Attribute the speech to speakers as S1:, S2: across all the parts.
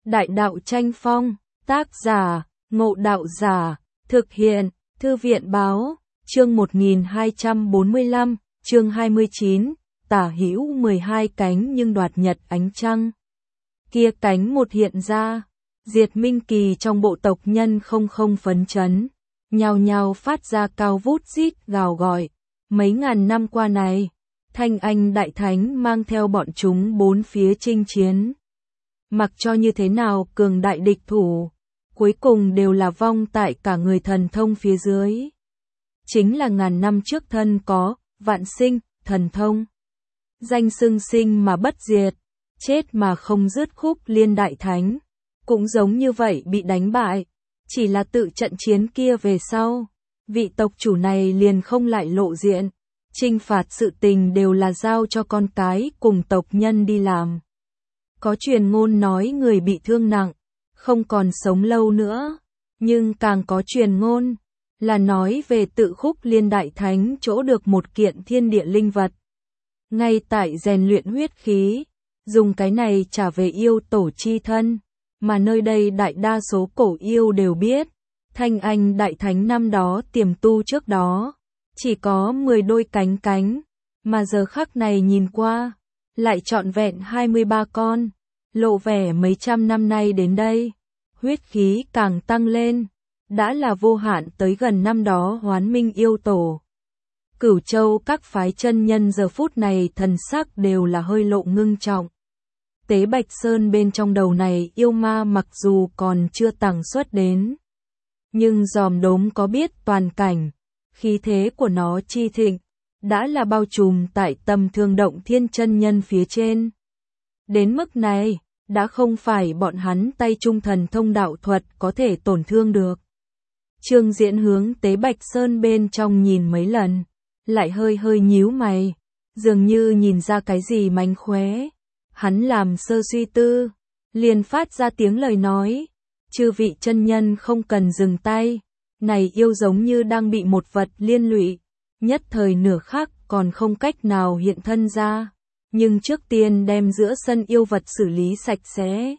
S1: Đại đạo tranh phong, tác giả, Ngộ Đạo Giả, thực hiện, Thư viện báo, chương 1245, chương 29, tả hữu 12 cánh nhưng đoạt nhật ánh trăng. Kia cánh một hiện ra, Diệt Minh Kỳ trong bộ tộc nhân không phấn chấn, nhao nhao phát ra cao vút rít gào gọi. Mấy ngàn năm qua này, Thanh Anh Đại Thánh mang theo bọn chúng bốn phía chinh chiến. Mặc cho như thế nào cường đại địch thủ, cuối cùng đều là vong tại cả người thần thông phía dưới. Chính là ngàn năm trước thân có, vạn sinh, thần thông. Danh xưng sinh mà bất diệt, chết mà không dứt Khúc Liên Đại Thánh. Cũng giống như vậy bị đánh bại, chỉ là tự trận chiến kia về sau. Vị tộc chủ này liền không lại lộ diện, trinh phạt sự tình đều là giao cho con cái cùng tộc nhân đi làm. Có truyền ngôn nói người bị thương nặng, không còn sống lâu nữa, nhưng càng có truyền ngôn là nói về tự Khúc Liên Đại Thánh chỗ được một kiện thiên địa linh vật. Ngay tại rèn luyện huyết khí, dùng cái này trả về yêu tổ chi thân, mà nơi đây đại đa số cổ yêu đều biết. Thanh Anh Đại Thánh năm đó tiềm tu trước đó, chỉ có 10 đôi cánh, mà giờ khắc này nhìn qua, lại trọn vẹn 23 con, lộ vẻ mấy trăm năm nay đến đây, huyết khí càng tăng lên, đã là vô hạn tới gần năm đó Hoán Minh yêu tổ. Cửu Châu các phái chân nhân giờ phút này thần sắc đều là hơi lộ ngưng trọng. Tế Bạch Sơn bên trong đầu này yêu ma mặc dù còn chưa tàng xuất đến, nhưng dòm đốm có biết toàn cảnh, khí thế của nó chi thịnh, đã là bao trùm tại tầm thương động thiên chân nhân phía trên. Đến mức này, đã không phải bọn hắn tay trung thần thông đạo thuật có thể tổn thương được. Trương Diễn hướng Tế Bạch Sơn bên trong nhìn mấy lần, lại hơi nhíu mày, dường như nhìn ra cái gì mánh khóe. Hắn làm sơ suy tư, liền phát ra tiếng lời nói. Chư vị chân nhân không cần dừng tay, này yêu giống như đang bị một vật liên lụy, nhất thời nửa khắc còn không cách nào hiện thân ra, nhưng trước tiên đem giữa sân yêu vật xử lý sạch sẽ.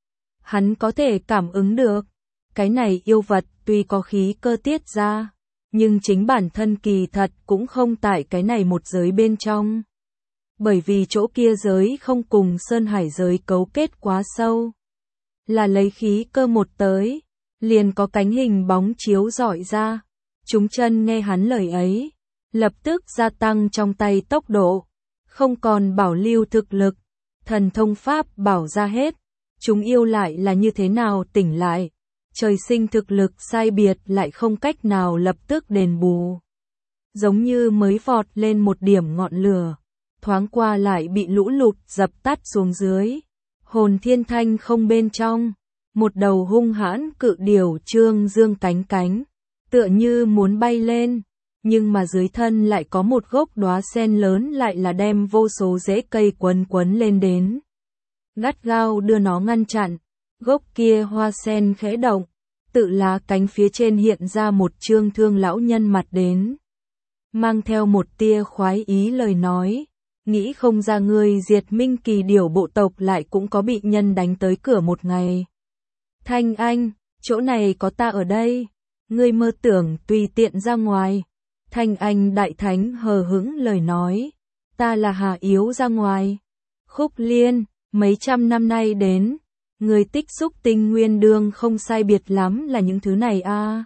S1: Hắn có thể cảm ứng được, cái này yêu vật tuy có khí cơ tiết ra, nhưng chính bản thân kỳ thật cũng không tại cái này một giới bên trong. Bởi vì chỗ kia giới không cùng Sơn Hải giới cấu kết quá sâu. Là lấy khí cơ một tới, liền có cánh hình bóng chiếu rọi ra. Chúng chân nghe hắn lời ấy, lập tức gia tăng trong tay tốc độ, không còn bảo lưu thực lực, thần thông pháp bảo ra hết. Chúng yêu lại là như thế nào tỉnh lại, trời sinh thực lực sai biệt lại không cách nào lập tức đền bù. Giống như mới vọt lên một điểm ngọn lửa, thoáng qua lại bị lũ lụt dập tắt xuống dưới. Hồn Thiên Thanh không bên trong, một đầu hung hãn cự điểu trương dương cánh, tựa như muốn bay lên, nhưng mà dưới thân lại có một gốc đóa sen lớn lại là đem vô số rễ cây quấn lên đến. Gắt gao đưa nó ngăn chặn, gốc kia hoa sen khẽ động, tự lá cánh phía trên hiện ra một trương thương lão nhân mặt đến. Mang theo một tia khoái ý lời nói. Nghĩ không ra ngươi Diệt Minh Kỳ điểu bộ tộc lại cũng có bị nhân đánh tới cửa một ngày. Thanh Anh, chỗ này có ta ở đây, ngươi mơ tưởng tùy tiện ra ngoài. Thanh Anh Đại Thánh hờ hững lời nói, ta là hà yếu ra ngoài. Khúc Liên, mấy trăm năm nay đến, ngươi tích xúc tinh nguyên đương không sai biệt lắm là những thứ này a.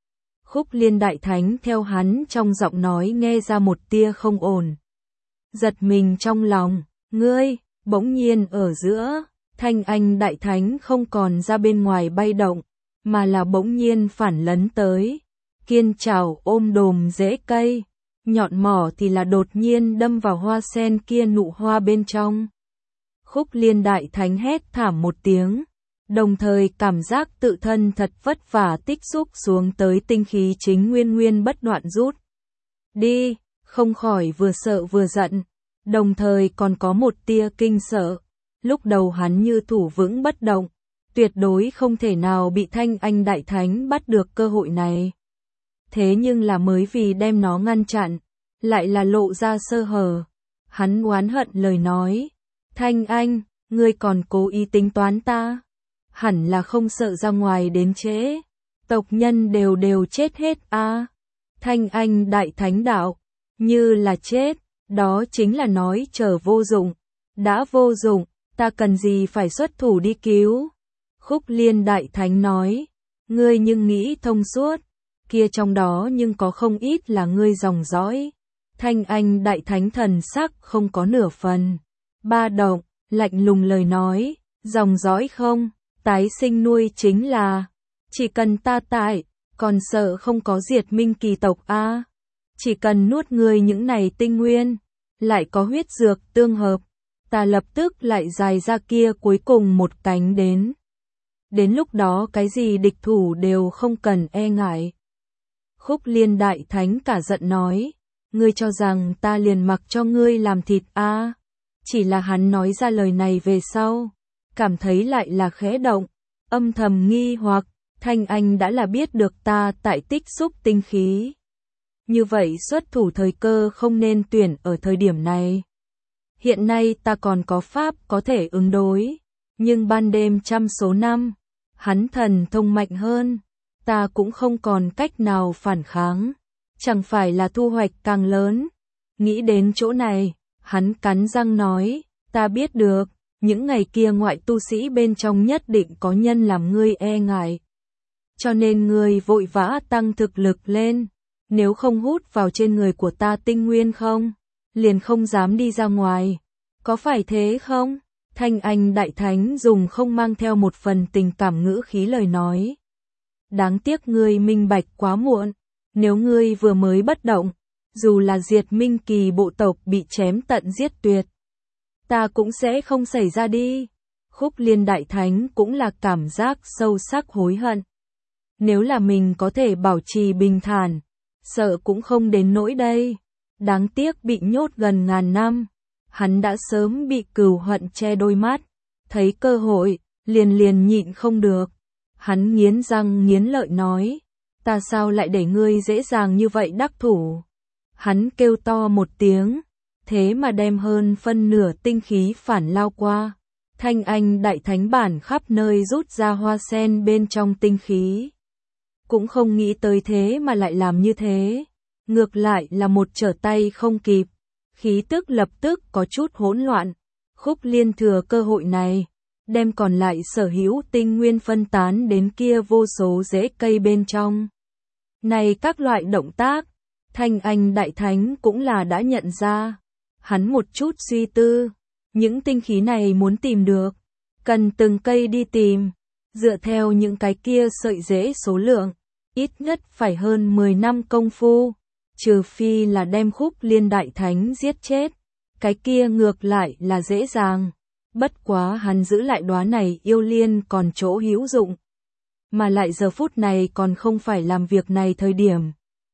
S1: Khúc Liên Đại Thánh theo hắn trong giọng nói nghe ra một tia không ổn. Giật mình trong lòng, ngươi, bỗng nhiên ở giữa, Thanh Anh Đại Thánh không còn ra bên ngoài bay động, mà là bỗng nhiên phản lấn tới, kiên trảo ôm đồm rễ cây, nhọn mỏ thì là đột nhiên đâm vào hoa sen kia nụ hoa bên trong. Khúc Liên Đại Thánh hét thảm một tiếng, đồng thời cảm giác tự thân thật vất vả tích xúc xuống tới tinh khí chính nguyên bất đoạn rút đi. Không khỏi vừa sợ vừa giận, đồng thời còn có một tia kinh sợ. Lúc đầu hắn như thủ vững bất động, tuyệt đối không thể nào bị Thanh Anh Đại Thánh bắt được cơ hội này. Thế nhưng là mới vì đem nó ngăn chặn, lại là lộ ra sơ hở. Hắn oán hận lời nói, Thanh Anh, ngươi còn cố ý tính toán ta. hẳn là không sợ ra ngoài đến trễ. Tộc nhân đều chết hết a. Thanh Anh Đại Thánh đạo, như là chết, đó chính là nói chờ vô dụng. Đã vô dụng, ta cần gì phải xuất thủ đi cứu. Khúc Liên Đại Thánh nói, ngươi nhưng nghĩ thông suốt, kia trong đó nhưng có không ít là ngươi dòng dõi. Thanh Anh Đại Thánh thần sắc không có nửa phần ba động, lạnh lùng lời nói, dòng dõi không, tái sinh nuôi chính là, chỉ cần ta tại, còn sợ không có diệt minh kỳ tộc a. Chỉ cần nuốt ngươi những này tinh nguyên, lại có huyết dược tương hợp, ta lập tức lại dài ra kia cuối cùng một cánh đến. Đến lúc đó cái gì địch thủ đều không cần e ngại. Khúc Liên Đại Thánh cả giận nói, ngươi cho rằng ta liền mặc cho ngươi làm thịt a? Chỉ là hắn nói ra lời này về sau, cảm thấy lại là khẽ động, âm thầm nghi hoặc, Thanh Anh đã là biết được ta tại tích xúc tinh khí. Như vậy xuất thủ thời cơ không nên tuyển ở thời điểm này. Hiện nay ta còn có pháp có thể ứng đối, nhưng ban đêm trăm số năm, hắn thần thông mạnh hơn, ta cũng không còn cách nào phản kháng, chẳng phải là thu hoạch càng lớn. Nghĩ đến chỗ này, hắn cắn răng nói, ta biết được, những ngày kia ngoại tu sĩ bên trong nhất định có nhân làm ngươi e ngại. Cho nên ngươi vội vã tăng thực lực lên, nếu không hút vào trên người của ta tinh nguyên không, liền không dám đi ra ngoài. Có phải thế không? Thanh Anh Đại Thánh dùng không mang theo một phần tình cảm ngữ khí lời nói. Đáng tiếc ngươi minh bạch quá muộn, nếu ngươi vừa mới bất động, dù là diệt minh kỳ bộ tộc bị chém tận giết tuyệt, ta cũng sẽ không xảy ra đi. Khúc Liên Đại Thánh cũng là cảm giác sâu sắc hối hận. Nếu là mình có thể bảo trì bình thản, sợ cũng không đến nỗi đây. Đáng tiếc bị nhốt gần ngàn năm, hắn đã sớm bị cừu hận che đôi mắt, thấy cơ hội, liền nhịn không được. Hắn nghiến răng nghiến lợi nói, ta sao lại để ngươi dễ dàng như vậy đắc thủ. Hắn kêu to một tiếng, thế mà đem hơn phân nửa tinh khí phản lao qua. Thanh Anh Đại Thánh bản khắp nơi rút ra hoa sen bên trong tinh khí. Cũng không nghĩ tới thế mà lại làm như thế. Ngược lại là một trở tay không kịp. Khí tức lập tức có chút hỗn loạn. Khúc Liên thừa cơ hội này, đem còn lại sở hữu tinh nguyên phân tán đến kia vô số rễ cây bên trong. Này các loại động tác, Thanh Anh Đại Thánh cũng là đã nhận ra. Hắn một chút suy tư, những tinh khí này muốn tìm được, cần từng cây đi tìm, dựa theo những cái kia sợi rễ số lượng, ít nhất phải hơn 10 năm công phu, trừ phi là đem Khúc Liên Đại Thánh giết chết, cái kia ngược lại là dễ dàng. Bất quá hắn giữ lại đóa này yêu liên còn chỗ hữu dụng, mà lại giờ phút này còn không phải làm việc này thời điểm.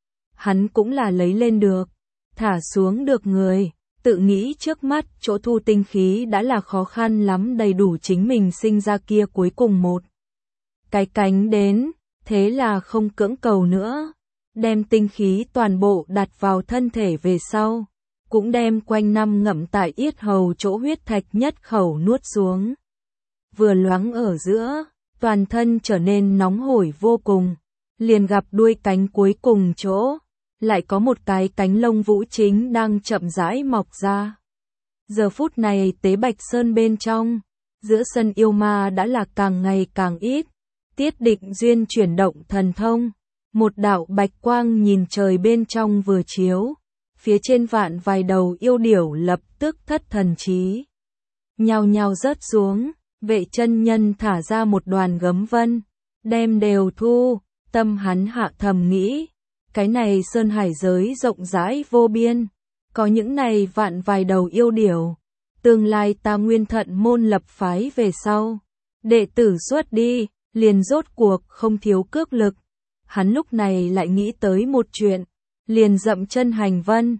S1: Hắn cũng là lấy lên được, thả xuống được người, tự nghĩ trước mắt chỗ thu tinh khí đã là khó khăn lắm đầy đủ chính mình sinh ra kia cuối cùng một cái cánh đến, thế là không cưỡng cầu nữa, đem tinh khí toàn bộ đặt vào thân thể về sau, cũng đem quanh năm ngậm tại yết hầu chỗ huyết thạch nhất khẩu nuốt xuống. Vừa loáng ở giữa, toàn thân trở nên nóng hổi vô cùng, liền gặp đuôi cánh cuối cùng chỗ, lại có một cái cánh lông vũ chính đang chậm rãi mọc ra. Giờ phút này Tế Bạch Sơn bên trong, giữa sân yêu ma đã là càng ngày càng ít, Tiết Định Duyên chuyển động thần thông, một đạo bạch quang nhìn trời bên trong vừa chiếu, phía trên vạn vài đầu yêu điểu lập tức thất thần trí. Nhao nhao rớt xuống, Vệ chân nhân thả ra một đoàn gấm vân, đem đều thu, tâm hắn hạ thầm nghĩ. Cái này sơn hải giới rộng rãi vô biên, có những này vạn vài đầu yêu điểu, tương lai ta Nguyên Thận môn lập phái về sau, đệ tử xuất đi, liền rốt cuộc không thiếu cước lực. Hắn lúc này lại nghĩ tới một chuyện, liền dậm chân hành vân,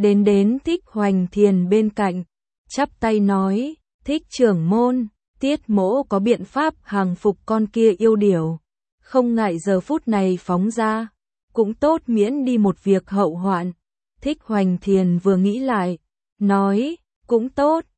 S1: đến Thích Hoành Thiền bên cạnh, chắp tay nói, Thích trưởng môn, Tiết mỗ có biện pháp hàng phục con kia yêu điểu, không ngại giờ phút này phóng ra. Cũng tốt miễn đi một việc hậu hoạn. Thích Hoành Thiền vừa nghĩ lại, nói, cũng tốt,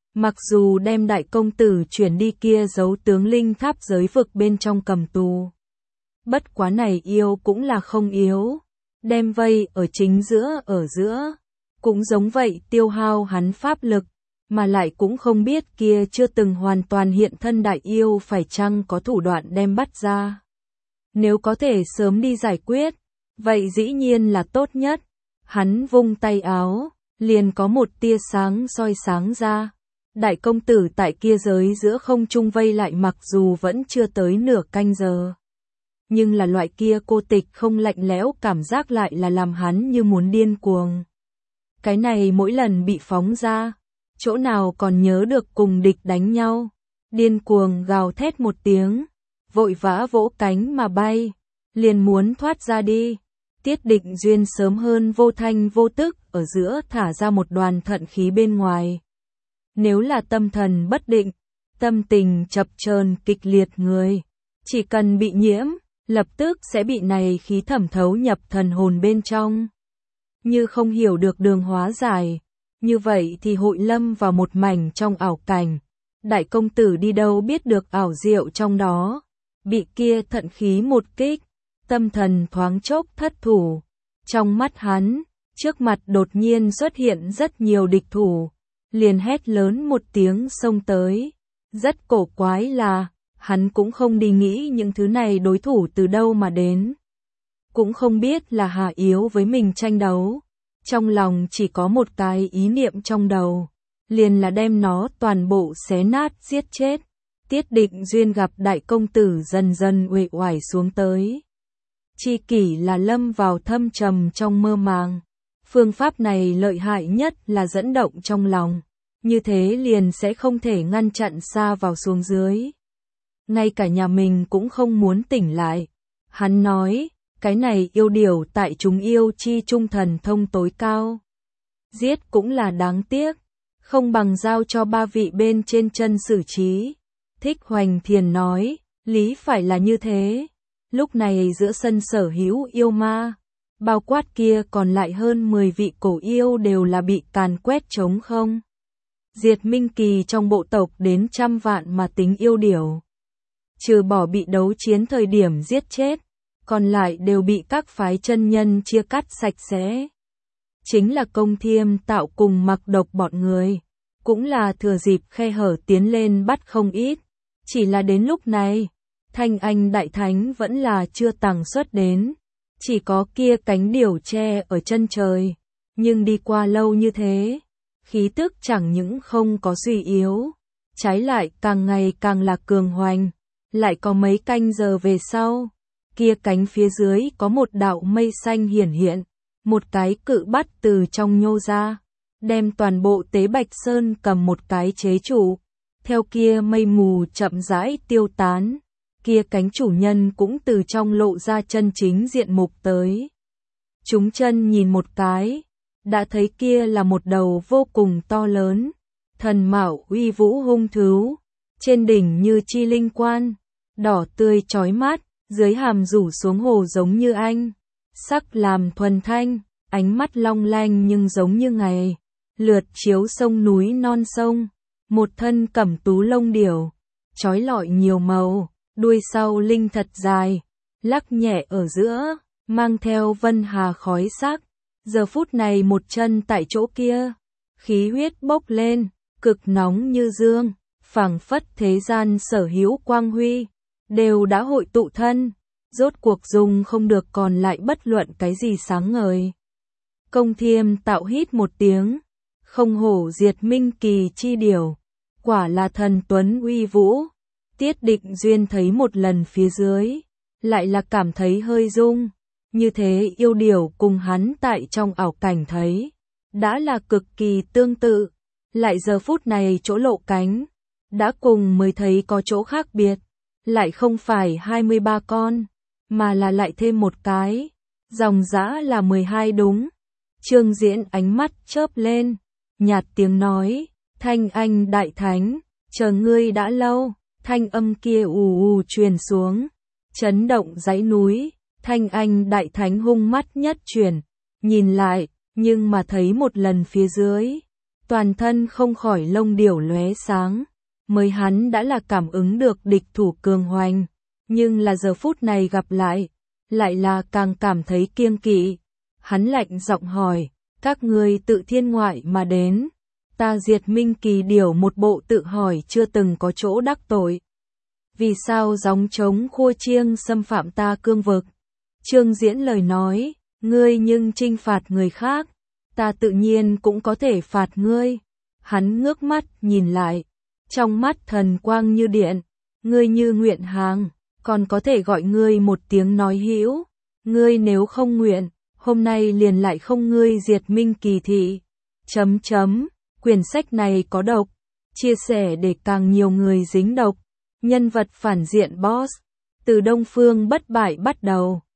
S1: Mặc dù đem đại công tử chuyển đi kia giấu tướng linh tháp giới vực bên trong cầm tù. Bất quá này yêu cũng là không yếu. Đem vây ở chính giữa. Cũng giống vậy tiêu hao hắn pháp lực. Mà lại cũng không biết kia chưa từng hoàn toàn hiện thân đại yêu phải chăng có thủ đoạn đem bắt ra. Nếu có thể sớm đi giải quyết, vậy dĩ nhiên là tốt nhất. Hắn vung tay áo, liền có một tia sáng soi sáng ra. Đại công tử tại kia giới giữa không trung vây lại mặc dù vẫn chưa tới nửa canh giờ. Nhưng là loại kia cô tịch không lạnh lẽo cảm giác lại là làm hắn như muốn điên cuồng. Cái này mỗi lần bị phóng ra, chỗ nào còn nhớ được cùng địch đánh nhau. Điên cuồng gào thét một tiếng, vội vã vỗ cánh mà bay, liền muốn thoát ra đi. Tiết Định Duyên sớm hơn vô thanh vô tức ở giữa thả ra một đoàn thận khí bên ngoài. Nếu là tâm thần bất định, tâm tình chập chờn kịch liệt người, chỉ cần bị nhiễm, lập tức sẽ bị này khí thẩm thấu nhập thần hồn bên trong. Như không hiểu được đường hóa giải, như vậy thì hội lâm vào một mảnh trong ảo cảnh. Đại công tử đi đâu biết được ảo diệu trong đó, bị kia thận khí một kích, tâm thần thoáng chốc thất thủ. Trong mắt hắn, trước mặt đột nhiên xuất hiện rất nhiều địch thủ, liền hét lớn một tiếng xông tới. Rất cổ quái là, hắn cũng không đi nghĩ những thứ này đối thủ từ đâu mà đến. Cũng không biết là hạ yếu với mình tranh đấu. Trong lòng chỉ có một cái ý niệm trong đầu, liền là đem nó toàn bộ xé nát giết chết. Tiết Định Duyên gặp đại công tử dần dần uể oải xuống tới. Chi kỷ là lâm vào thâm trầm trong mơ màng. Phương pháp này lợi hại nhất là dẫn động trong lòng. Như thế liền sẽ không thể ngăn chặn xa vào xuống dưới. Ngay cả nhà mình cũng không muốn tỉnh lại. Hắn nói, cái này yêu điều tại chúng yêu chi trung thần thông tối cao. Giết cũng là đáng tiếc, không bằng giao cho ba vị bên trên chân xử trí. Thích Hoành Thiền nói, lý phải là như thế. Lúc này giữa sân sở hữu yêu ma, bao quát kia còn lại hơn 10 vị cổ yêu đều là bị càn quét trống không. Diệt Minh Kỳ trong bộ tộc đến 100 vạn mà tính yêu điểu. Trừ bỏ bị đấu chiến thời điểm giết chết, còn lại đều bị các phái chân nhân chia cắt sạch sẽ. Chính là Công Thiêm Tạo cùng Mặc Độc bọn người, cũng là thừa dịp khe hở tiến lên bắt không ít. Chỉ là đến lúc này, Thanh Anh Đại Thánh vẫn là chưa tàng xuất đến, chỉ có kia cánh điểu tre ở chân trời. Nhưng đi qua lâu như thế, khí tức chẳng những không có suy yếu, trái lại càng ngày càng là cường hoành. Lại có mấy canh giờ về sau, kia cánh phía dưới có một đạo mây xanh hiển hiện, một cái cự bắt từ trong nhô ra, đem toàn bộ Tế Bạch Sơn cầm một cái chế trụ. Theo kia mây mù chậm rãi tiêu tán, kia cánh chủ nhân cũng từ trong lộ ra chân chính diện mục tới. Chúng chân nhìn một cái, đã thấy kia là một đầu vô cùng to lớn, thần mạo uy vũ hung thú, trên đỉnh như chi linh quan, đỏ tươi chói mắt, dưới hàm rủ xuống hồ giống như anh, sắc làm thuần thanh, ánh mắt long lanh nhưng giống như ngày, lượt chiếu sông núi non sông, một thân cẩm tú lông điểu, chói lọi nhiều màu, đuôi sau linh thật dài, lắc nhẹ ở giữa, mang theo vân hà khói sắc. Giờ phút này một chân tại chỗ kia, khí huyết bốc lên, cực nóng như dương, phảng phất thế gian sở hữu quang huy, đều đã hội tụ thân, rốt cuộc dùng không được còn lại bất luận cái gì sáng ngời. Công Thiêm Tạo hít một tiếng, không hổ Diệt Minh Kỳ chi điểu, quả là thần tuấn uy vũ. Tiết Định Duyên thấy một lần phía dưới, lại là cảm thấy hơi rung. Như thế yêu điểu cùng hắn tại trong ảo cảnh thấy, đã là cực kỳ tương tự, lại giờ phút này chỗ lộ cánh, đã cùng mới thấy có chỗ khác biệt, lại không phải 23 con, mà là lại thêm một cái, dòng dã là 12 đúng. Trương Diễn ánh mắt chớp lên, nhạt tiếng nói, Thanh Anh Đại Thánh, chờ ngươi đã lâu, thanh âm kia ù ù truyền xuống, chấn động dãy núi. Thanh Anh Đại Thánh hung mắt nhất chuyển, nhìn lại, nhưng mà thấy một lần phía dưới, toàn thân không khỏi lông điểu lóe sáng. Mới hắn đã là cảm ứng được địch thủ cường hoành, nhưng là giờ phút này gặp lại là càng cảm thấy kiêng kỵ. Hắn lạnh giọng hỏi, các ngươi tự thiên ngoại mà đến, ta diệt Minh Kỳ điểu một bộ tự hỏi chưa từng có chỗ đắc tội. Vì sao gióng trống khua chiêng xâm phạm ta cương vực? Trương Diễn lời nói, ngươi nhưng trinh phạt người khác, ta tự nhiên cũng có thể phạt ngươi. Hắn ngước mắt nhìn lại, trong mắt thần quang như điện, ngươi như nguyện hàng, còn có thể gọi ngươi một tiếng nói hữu, ngươi nếu không nguyện, hôm nay liền lại không ngươi diệt Minh Kỳ thị. Quyển sách này có độc, chia sẻ để càng nhiều người dính độc. Nhân vật phản diện boss, từ Đông Phương bất bại bắt đầu.